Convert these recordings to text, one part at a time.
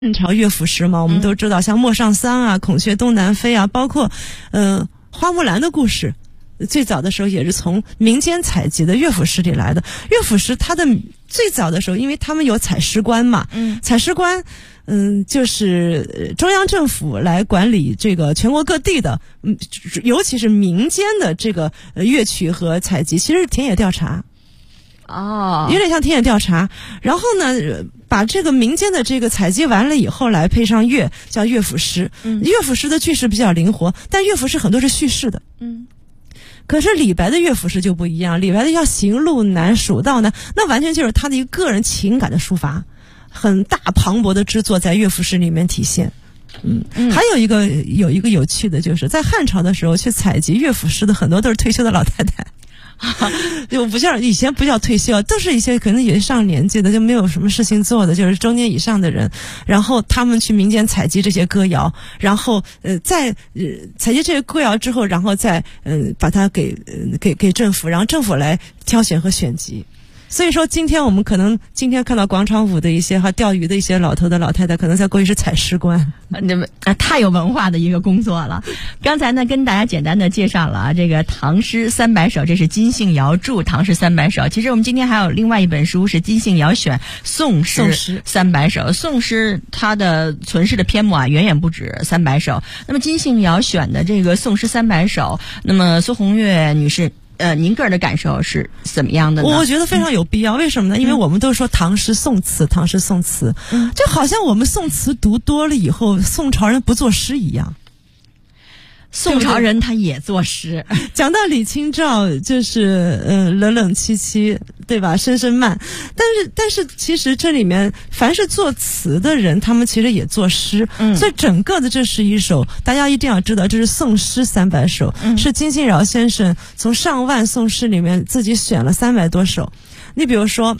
汉朝乐府诗嘛，我们都知道，像陌上桑啊、孔雀东南飞啊，包括花木兰的故事，最早的时候也是从民间采集的乐府诗里来的。乐府诗它的最早的时候，因为他们有采诗官嘛，采诗官就是中央政府来管理这个全国各地的，尤其是民间的这个乐曲和采集，其实是田野调查。有点像田野调查，然后呢，把这个民间的这个采集完了以后，来配上乐，叫乐府诗。乐府诗的句式比较灵活，但乐府诗很多是叙事的。可是李白的乐府诗就不一样，李白的要行路难，蜀道难，那完全就是他的一个个人情感的抒发，很大磅礴的之作在乐府诗里面体现。还有一个有趣的，就是在汉朝的时候去采集乐府诗的很多都是退休的老太太。就不像以前不叫退休，都是一些可能也是上年纪的，就没有什么事情做的，就是中年以上的人，然后他们去民间采集这些歌谣，然后在采集这些歌谣之后，然后再把它给政府，然后政府来挑选和选集。所以说今天我们可能今天看到广场舞的一些和钓鱼的一些老头的老太太，可能在过去是采诗官。 你们太有文化的一个工作了。刚才呢跟大家简单的介绍了这个唐诗300首，这是金信尧著唐诗300首。其实我们今天还有另外一本书是金信尧选宋诗300首。宋诗它的存世的篇目远远不止300首。那么金信尧选的这个宋诗300首，那么苏红月女士您个人的感受是怎么样的呢？ 我觉得非常有必要。为什么呢？因为我们都说唐诗宋词，唐诗宋词，就好像我们宋词读多了以后，宋朝人不作诗一样。 宋朝人他也作诗， 讲到李清照，就是冷冷凄凄，对吧？声声慢。但是其实这里面凡是作词的人，他们其实也作诗。所以整个的这11首，大家一定要知道，这是宋诗300首，是金信尧先生从上万宋诗里面自己选了300多首。你比如说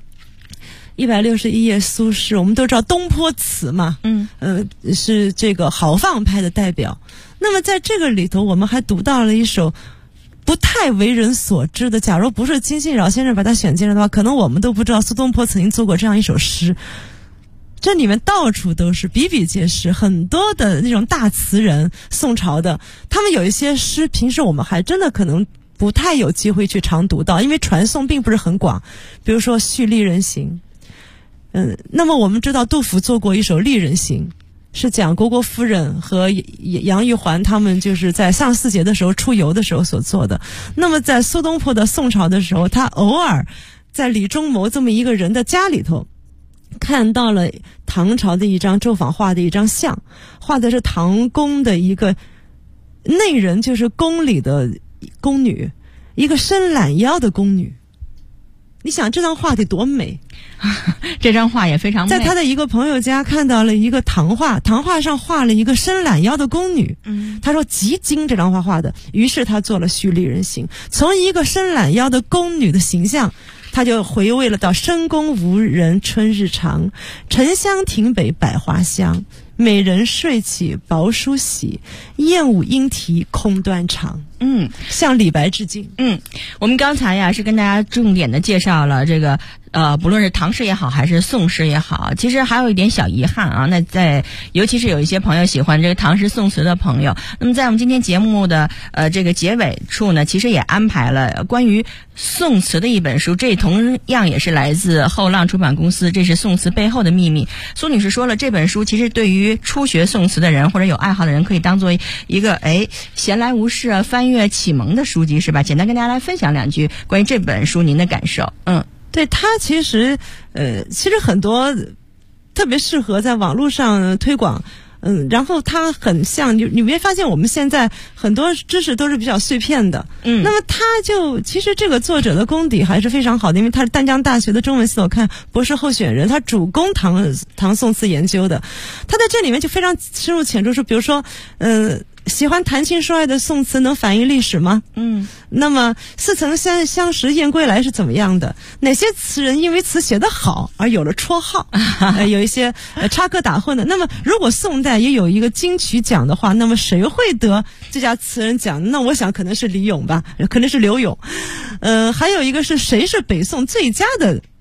161页苏轼，我们都知道东坡词嘛，是这个豪放派的代表。那么在这个里头，我们还读到了一首不太为人所知的，假如不是金信尧先生把它选进来的话，可能我们都不知道苏东坡曾经做过这样一首诗。这里面到处都是，比比皆是，很多的那种大词人，宋朝的，他们有一些诗平时我们还真的可能不太有机会去常读到，因为传颂并不是很广。比如说《续丽人行》，那么我们知道杜甫做过一首《丽人行》，是讲虢国夫人和杨玉环他们就是在上巳节的时候出游的时候所做的。那么在苏东坡的宋朝的时候，他偶尔在李中谋这么一个人的家里头看到了唐朝的一张周昉画的一张像，画的是唐宫的一个内人，就是宫里的宫女，一个伸懒腰的宫女。你想这张画得多美？ 这张画也非常美。 在他的一个朋友家看到了一个唐画，唐画上画了一个伸懒腰的宫女。他说极精，这张画画的。于是他做了《续丽人行》，从一个伸懒腰的宫女的形象，他就回味了到深宫无人春日长，沉香亭北百花香，美人睡起薄书喜，燕舞莺啼空断肠。向李白致敬。 我们刚才是跟大家重点的介绍了这个不论是唐诗也好还是宋诗也好，其实还有一点小遗憾啊。那尤其是有一些朋友喜欢这个唐诗宋词的朋友，那么在我们今天节目的这个结尾处呢，其实也安排了关于宋词的一本书，这同样也是来自后浪出版公司，这是宋词背后的秘密。苏女士说了，这本书其实对于初学宋词的人或者有爱好的人，可以当做一个闲来无事翻阅启蒙的书籍，是吧？简单跟大家来分享两句关于这本书您的感受。 对，它其实很多特别适合在网络上推广。然后它很像你没发现我们现在很多知识都是比较碎片的。那么其实这个作者的功底还是非常好的，因为他是淡江大学的中文系我看博士候选人，他主攻唐宋词研究的。他在这里面就非常深入浅出，说比如说喜欢谈情说爱的宋词能反映历史吗？那么似曾相识燕归来是怎么样的？哪些词人因为词写得好而有了绰号？有一些插科打诨的。那么如果宋代也有一个金曲奖的话，那么谁会得最佳词人奖？那我想可能是李咏吧，可能是刘永。还有一个是谁是北宋最佳的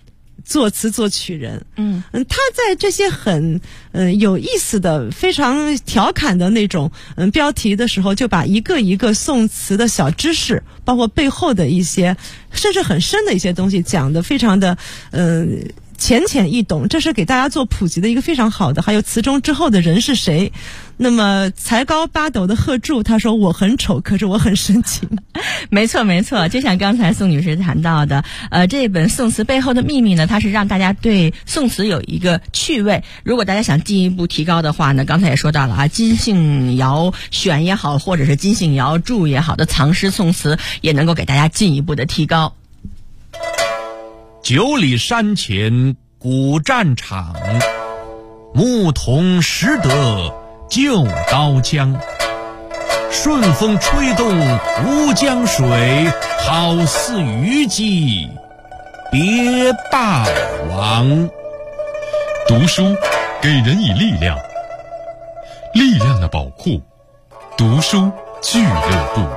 作词作曲人。他在这些很有意思的、非常调侃的那种标题的时候，就把一个一个宋词的小知识，包括背后的一些甚至很深的一些东西，讲得非常的浅显易懂，这是给大家做普及的一个非常好的。还有词中之后的人是谁？那么才高八斗的贺铸他说我很丑，可是我很深情。 没错没错，就像刚才宋女士谈到的，这本宋词背后的秘密呢，它是让大家对宋词有一个趣味。如果大家想进一步提高的话呢，刚才也说到了啊，金信尧选也好，或者是金信尧著也好的唐诗宋词，也能够给大家进一步的提高。 9里山前古战场，牧童识得旧刀枪。顺风吹动吴江水，好似虞姬别霸王。 读书给人以力量，力量的宝库，读书俱乐部。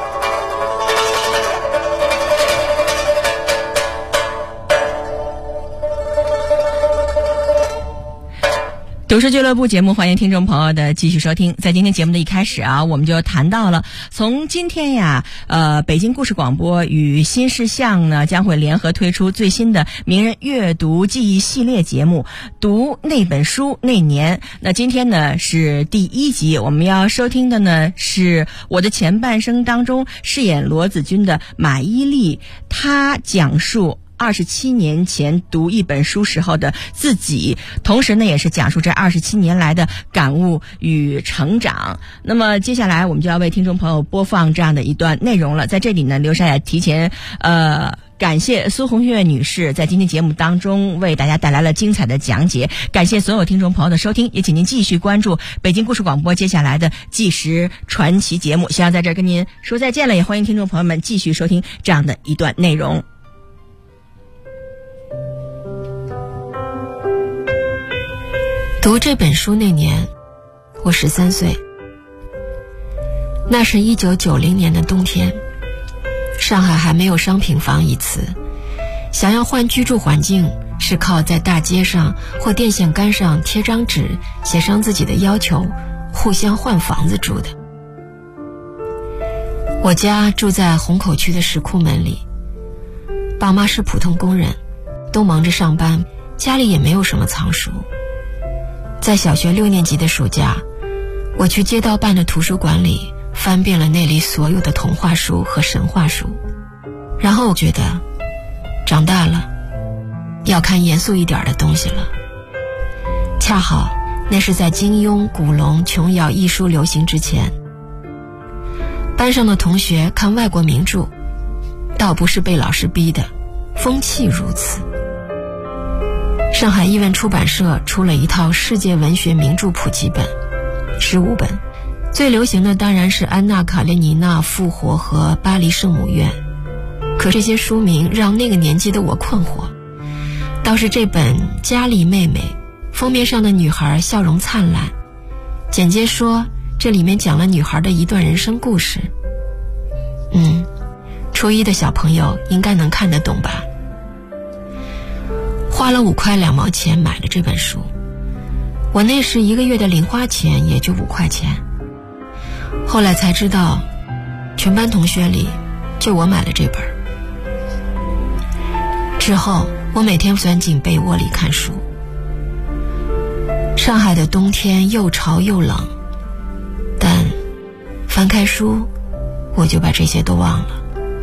读书俱乐部节目，欢迎听众朋友的继续收听。在今天节目的一开始啊，我们就谈到了，从今天呀，北京故事广播与新视像呢将会联合推出最新的名人阅读记忆系列节目《读那本书那年》。那今天呢是第1集，我们要收听的呢是我的前半生当中饰演罗子君的马伊琍，她讲述27年前读一本书时候的自己，同时呢也是讲述这27年来的感悟与成长。那么接下来我们就要为听众朋友播放这样的一段内容了。在这里呢，刘莎也提前感谢苏红月女士在今天节目当中为大家带来了精彩的讲解，感谢所有听众朋友的收听，也请您继续关注北京故事广播接下来的纪实传奇节目。希望在这儿跟您说再见了，也欢迎听众朋友们继续收听这样的一段内容。 读这本书那年，我13岁。那是1990年的冬天，上海还没有商品房一词，想要换居住环境是靠在大街上或电线杆上贴张纸，写上自己的要求，互相换房子住的。我家住在虹口区的石库门里，爸妈是普通工人，都忙着上班，家里也没有什么藏书。在小学6年级的暑假，我去街道办的图书馆里翻遍了那里所有的童话书和神话书，然后我觉得长大了，要看严肃一点的东西了。恰好那是在金庸、古龙、琼瑶一书流行之前，班上的同学看外国名著，倒不是被老师逼的，风气如此。上海译文出版社出了一套世界文学名著普及本，15本，最流行的当然是安娜·卡列尼娜、复活和巴黎圣母院。可这些书名让那个年纪的我困惑，倒是这本《佳丽妹妹》，封面上的女孩笑容灿烂，简介说这里面讲了女孩的一段人生故事。初一的小朋友应该能看得懂吧。花了5块2毛钱买了这本书，我那时1个月的零花钱也就5块钱。后来才知道，全班同学里就我买了这本。之后我每天钻进被窝里看书。上海的冬天又潮又冷，但翻开书我就把这些都忘了。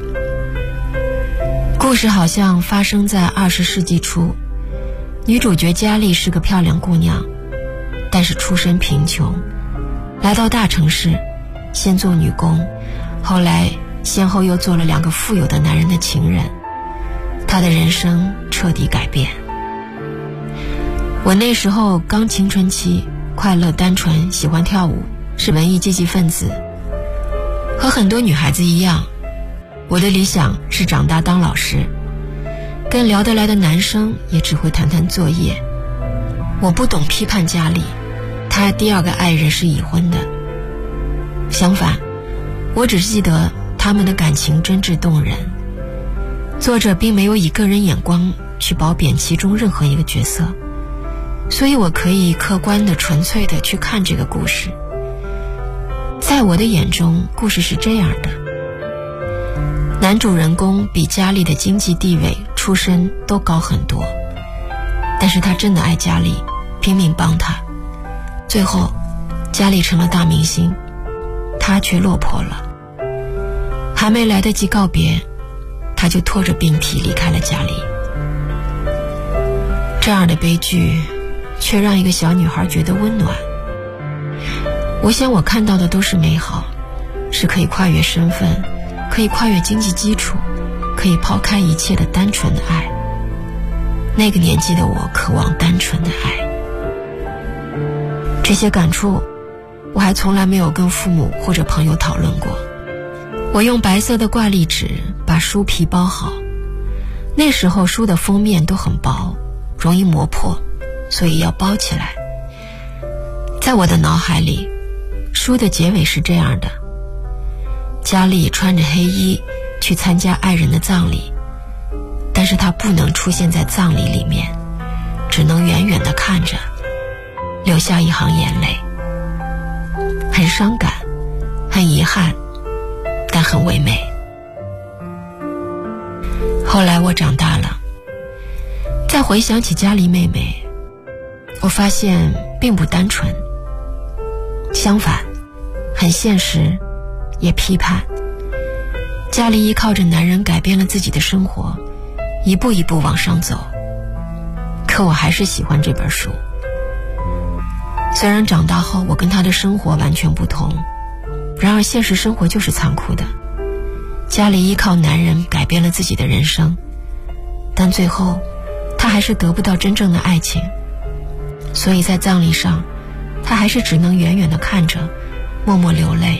故事好像发生在20世纪初，女主角佳丽是个漂亮姑娘，但是出身贫穷，来到大城市，先做女工，后来先后又做了2个富有的男人的情人，她的人生彻底改变。我那时候刚青春期，快乐单纯，喜欢跳舞，是文艺积极分子。和很多女孩子一样，我的理想是长大当老师，跟聊得来的男生也只会谈谈作业。我不懂批判佳丽，她第2个爱人是已婚的。相反，我只记得他们的感情真挚动人。作者并没有以个人眼光去褒贬其中任何一个角色，所以我可以客观的、纯粹的去看这个故事。在我的眼中，故事是这样的：男主人公比佳丽的经济地位、出身都高很多，但是他真的爱佳丽，拼命帮她。最后，佳丽成了大明星，他却落魄了。还没来得及告别，他就拖着病体离开了家里。这样的悲剧却让一个小女孩觉得温暖。我想我看到的都是美好，是可以跨越身份，可以跨越经济基础，可以抛开一切的单纯的爱。那个年纪的我渴望单纯的爱。这些感触我还从来没有跟父母或者朋友讨论过。我用白色的挂历纸把书皮包好，那时候书的封面都很薄，容易磨破，所以要包起来。在我的脑海里，书的结尾是这样的：佳丽穿着黑衣去参加爱人的葬礼，但是她不能出现在葬礼里面，只能远远地看着，流下一行眼泪。很伤感，很遗憾，但很唯美。后来我长大了，再回想起佳丽妹妹，我发现并不单纯，相反，很现实，也批判。佳丽依靠着男人改变了自己的生活，一步一步往上走。可我还是喜欢这本书。虽然长大后我跟她的生活完全不同，然而现实生活就是残酷的。佳丽依靠男人改变了自己的人生，但最后她还是得不到真正的爱情，所以在葬礼上，她还是只能远远地看着，默默流泪。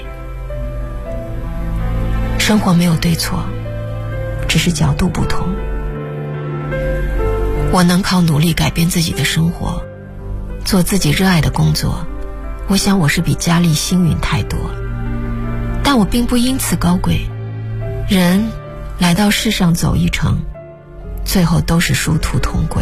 生活没有对错，只是角度不同。我能靠努力改变自己的生活，做自己热爱的工作，我想我是比佳丽幸运太多。但我并不因此高贵。人来到世上走一程，最后都是殊途同归。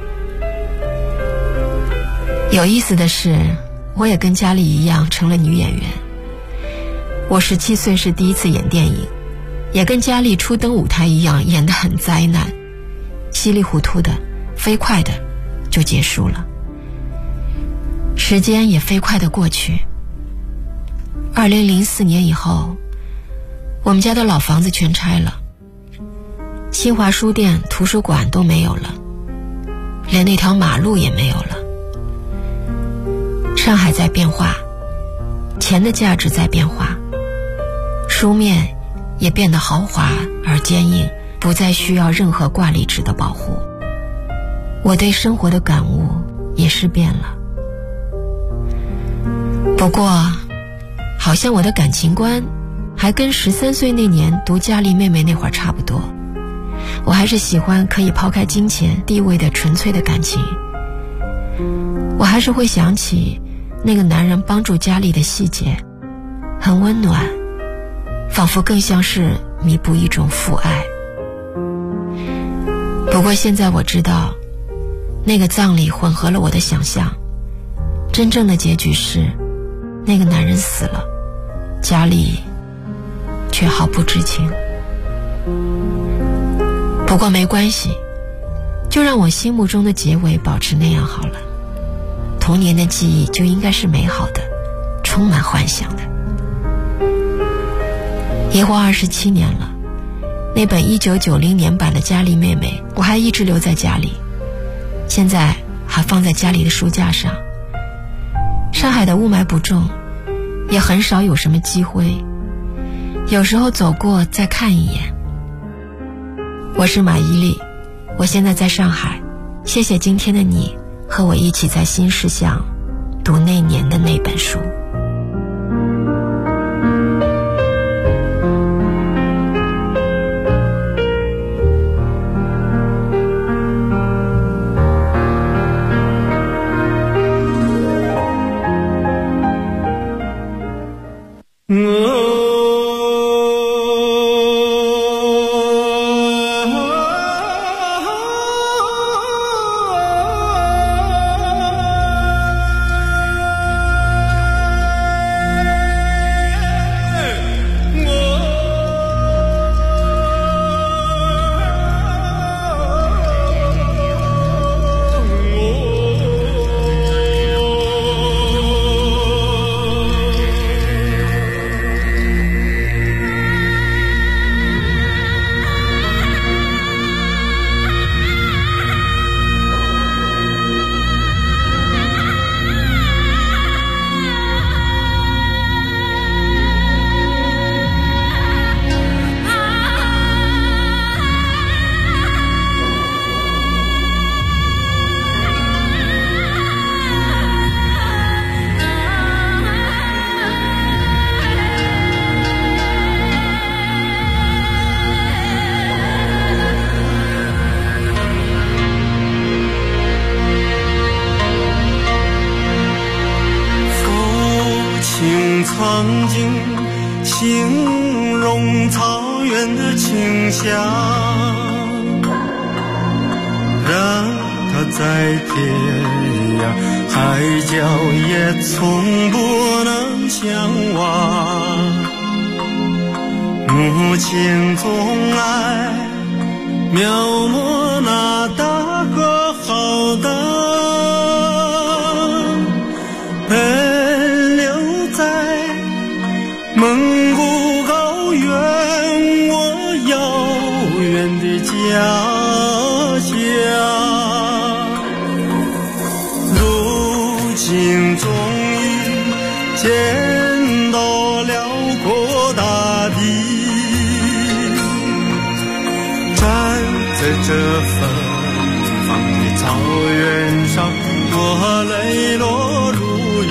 有意思的是，我也跟佳丽一样成了女演员。我17岁是第一次演电影，也跟佳丽初登舞台一样，演得很灾难，稀里糊涂的，飞快的就结束了。时间也飞快的过去。2004年以后，我们家的老房子全拆了，新华书店、图书馆都没有了，连那条马路也没有了。上海在变化，钱的价值在变化，书面也变得豪华而坚硬，不再需要任何挂历纸的保护。我对生活的感悟也是变了。不过好像我的感情观还跟13岁那年读佳丽妹妹那会儿差不多。我还是喜欢可以抛开金钱地位的纯粹的感情。我还是会想起那个男人帮助佳丽的细节，很温暖，仿佛更像是弥补一种父爱。不过现在我知道，那个葬礼混合了我的想象，真正的结局是那个男人死了，佳丽却毫不知情。不过没关系，就让我心目中的结尾保持那样好了。童年的记忆就应该是美好的，充满幻想的。一晃27年了，那本1990年版的佳丽妹妹我还一直留在家里，现在还放在家里的书架上。上海的雾霾不重，也很少有什么积灰，有时候走过再看一眼。我是马伊琍，我现在在上海，谢谢今天的你和我一起在新世相读那年的那本书。 用曾经形容草原的清香，让它在天涯海角也从不能相忘。母亲总爱描摹那大河浩荡，奔流在蒙古高原，我遥远的家乡。如今终于见到辽阔大地，站在这芬芳的草原上，我泪落如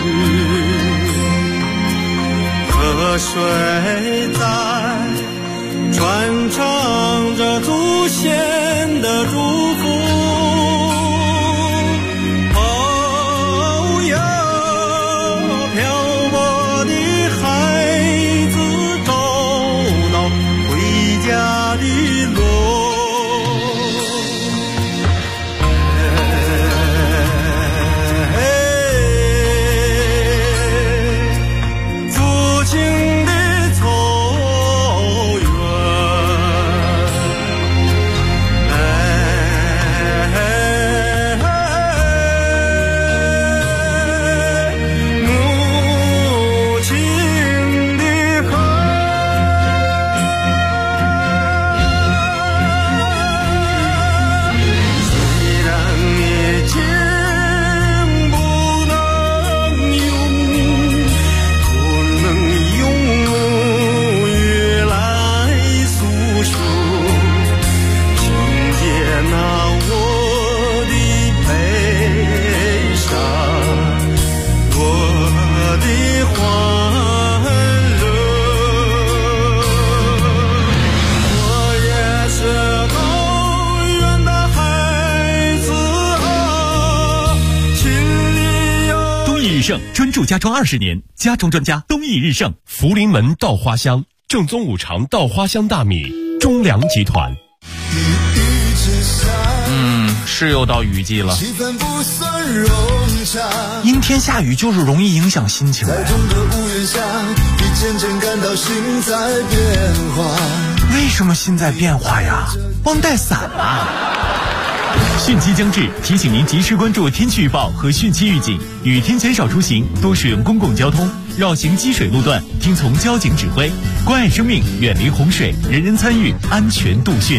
雨，河水在传唱着祖先的祝福。哦哟，漂泊的孩子找到回家的路。 专注家装20年，家装专家东益日盛。 福临门稻花香，正宗五常稻花香大米，中粮集团。 是又到雨季了，阴天下雨就是容易影响心情。为什么心在变化呀？忘带伞啊！汛期将至，提醒您及时关注天气预报和汛期预警，雨天减少出行，多使用公共交通，绕行积水路段，听从交警指挥，关爱生命，远离洪水，人人参与，安全度汛。